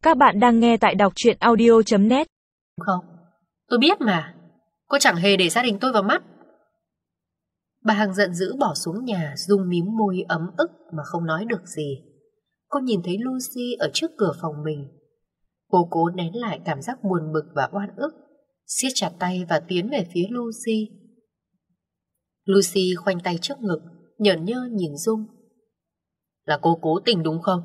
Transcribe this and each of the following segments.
Các bạn đang nghe tại đọc truyện audio.net. Không, tôi biết mà. Cô chẳng hề để gia đình tôi vào mắt. Bà Hằng giận dữ bỏ xuống nhà, Dung mím môi ấm ức mà không nói được gì. Cô nhìn thấy Lucy ở trước cửa phòng mình. Cô cố nén lại cảm giác buồn bực và oan ức, siết chặt tay và tiến về phía Lucy. Lucy khoanh tay trước ngực, nhởn nhơ nhìn Dung. Là cô cố tình đúng không?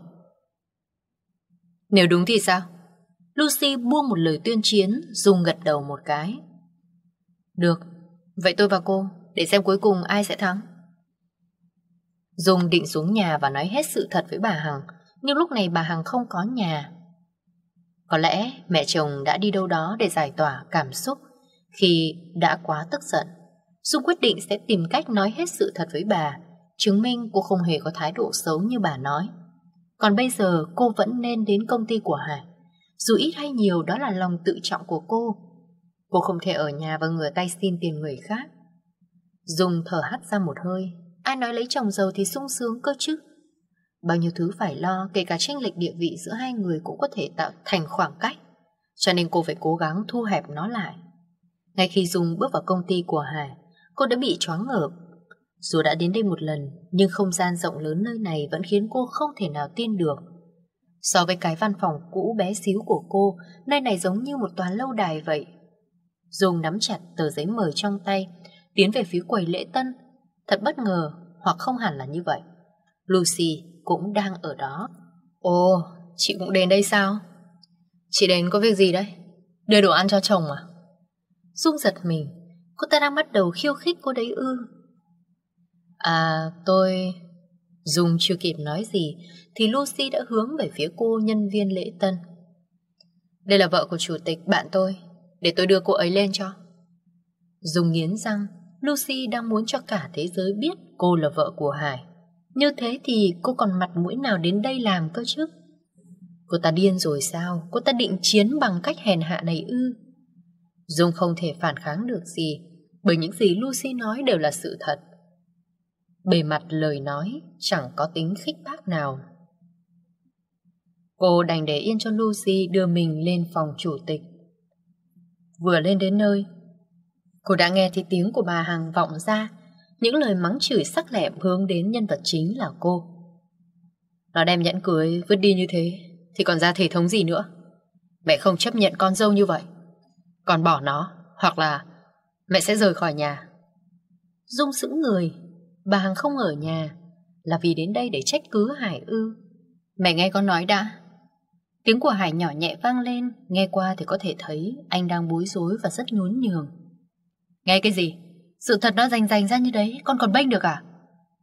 Nếu đúng thì sao? Lucy buông một lời tuyên chiến. Dung gật đầu một cái. Được, vậy tôi và cô để xem cuối cùng ai sẽ thắng. Dung định xuống nhà và nói hết sự thật với bà Hằng, nhưng lúc này bà Hằng không có nhà. Có lẽ mẹ chồng đã đi đâu đó để giải tỏa cảm xúc khi đã quá tức giận. Dung quyết định sẽ tìm cách nói hết sự thật với bà, chứng minh cô không hề có thái độ xấu như bà nói. Còn bây giờ cô vẫn nên đến công ty của Hải. Dù ít hay nhiều đó là lòng tự trọng của cô. Cô không thể ở nhà và ngửa tay xin tiền người khác. Dung thở hắt ra một hơi. Ai nói lấy chồng giàu thì sung sướng cơ chứ. Bao nhiêu thứ phải lo, kể cả chênh lệch địa vị giữa hai người cũng có thể tạo thành khoảng cách. Cho nên cô phải cố gắng thu hẹp nó lại. Ngay khi Dung bước vào công ty của Hải, cô đã bị choáng ngợp. Dù đã đến đây một lần, nhưng không gian rộng lớn nơi này vẫn khiến cô không thể nào tin được. So với cái văn phòng cũ bé xíu của cô, nơi này giống như một tòa lâu đài vậy. Dung nắm chặt tờ giấy mời trong tay, tiến về phía quầy lễ tân. Thật bất ngờ, hoặc không hẳn là như vậy, Lucy cũng đang ở đó. Ồ, chị cũng đến đây sao? Chị đến có việc gì đấy? Đưa đồ ăn cho chồng à? Dung giật mình, cô ta đang bắt đầu khiêu khích cô đấy ư? À, tôi... Dung chưa kịp nói gì thì Lucy đã hướng về phía cô nhân viên lễ tân. Đây là vợ của chủ tịch, bạn tôi. Để tôi đưa cô ấy lên cho. Dung nghiến răng. Lucy đang muốn cho cả thế giới biết cô là vợ của Hải. Như thế thì cô còn mặt mũi nào đến đây làm cơ chứ? Cô ta điên rồi sao? Cô ta định chiến bằng cách hèn hạ này ư? Dung không thể phản kháng được gì, bởi những gì Lucy nói đều là sự thật. Bề mặt lời nói chẳng có tính khích bác nào. Cô đành để yên cho Lucy đưa mình lên phòng chủ tịch. Vừa lên đến nơi, cô đã nghe thấy tiếng của bà Hằng vọng ra, những lời mắng chửi sắc lẹm hướng đến nhân vật chính là cô. Nó đem nhẫn cưới vứt đi như thế thì còn ra thể thống gì nữa. Mẹ không chấp nhận con dâu như vậy. Còn bỏ nó, hoặc là mẹ sẽ rời khỏi nhà. Dung sững người. Bà Hằng không ở nhà là vì đến đây để trách cứ Hải ư? Mẹ nghe con nói đã. Tiếng của Hải nhỏ nhẹ vang lên. Nghe qua thì có thể thấy anh đang bối rối và rất nhún nhường. Nghe cái gì? Sự thật nó rành rành ra như đấy, con còn bênh được à?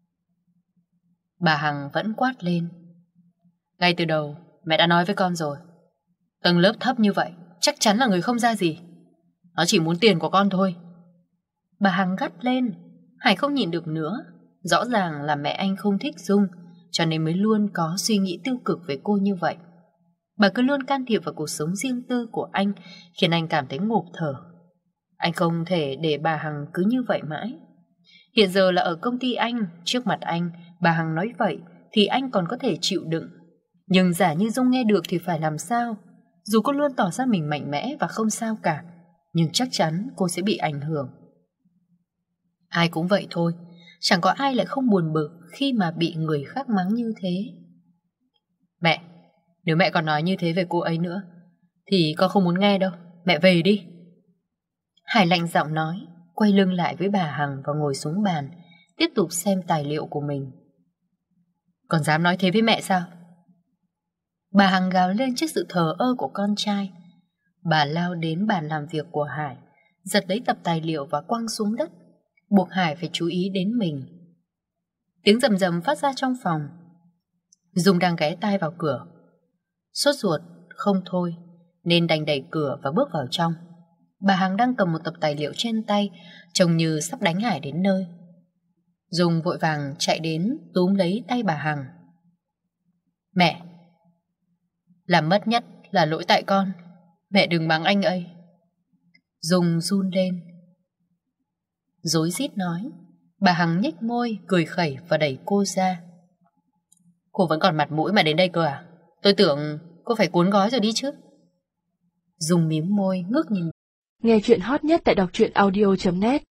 Bà Hằng vẫn quát lên. Ngay từ đầu mẹ đã nói với con rồi, tầng lớp thấp như vậy chắc chắn là người không ra gì. Nó chỉ muốn tiền của con thôi. Bà Hằng gắt lên. Hải không nhịn được nữa. Rõ ràng là mẹ anh không thích Dung, cho nên mới luôn có suy nghĩ tiêu cực về cô như vậy. Bà cứ luôn can thiệp vào cuộc sống riêng tư của anh, khiến anh cảm thấy ngộp thở. Anh không thể để bà Hằng cứ như vậy mãi. Hiện giờ là ở công ty anh, trước mặt anh, bà Hằng nói vậy thì anh còn có thể chịu đựng. Nhưng giả như Dung nghe được thì phải làm sao? Dù cô luôn tỏ ra mình mạnh mẽ và không sao cả, nhưng chắc chắn cô sẽ bị ảnh hưởng. Ai cũng vậy thôi, chẳng có ai lại không buồn bực khi mà bị người khác mắng như thế. Mẹ, nếu mẹ còn nói như thế về cô ấy nữa thì con không muốn nghe đâu. Mẹ về đi. Hải lạnh giọng nói, quay lưng lại với bà Hằng và ngồi xuống bàn, tiếp tục xem tài liệu của mình. Còn dám nói thế với mẹ sao? Bà Hằng gào lên trước sự thờ ơ của con trai. Bà lao đến bàn làm việc của Hải, giật lấy tập tài liệu và quăng xuống đất, buộc Hải phải chú ý đến mình. Tiếng rầm rầm phát ra trong phòng. Dung đang ghé tai vào cửa. Sốt ruột không thôi nên đành đẩy cửa và bước vào trong. Bà Hằng đang cầm một tập tài liệu trên tay, trông như sắp đánh Hải đến nơi. Dung vội vàng chạy đến túm lấy tay bà Hằng. Mẹ, làm mất nhất là lỗi tại con. Mẹ đừng mắng anh ấy. Dung run lên, rối rít nói. Bà Hằng nhếch môi, cười khẩy và đẩy cô ra. Cô vẫn còn mặt mũi mà đến đây cơ à? Tôi tưởng Cô phải cuốn gói rồi đi chứ. Dung mím môi ngước nhìn. Nghe chuyện hot nhất tại đọc truyện audio.net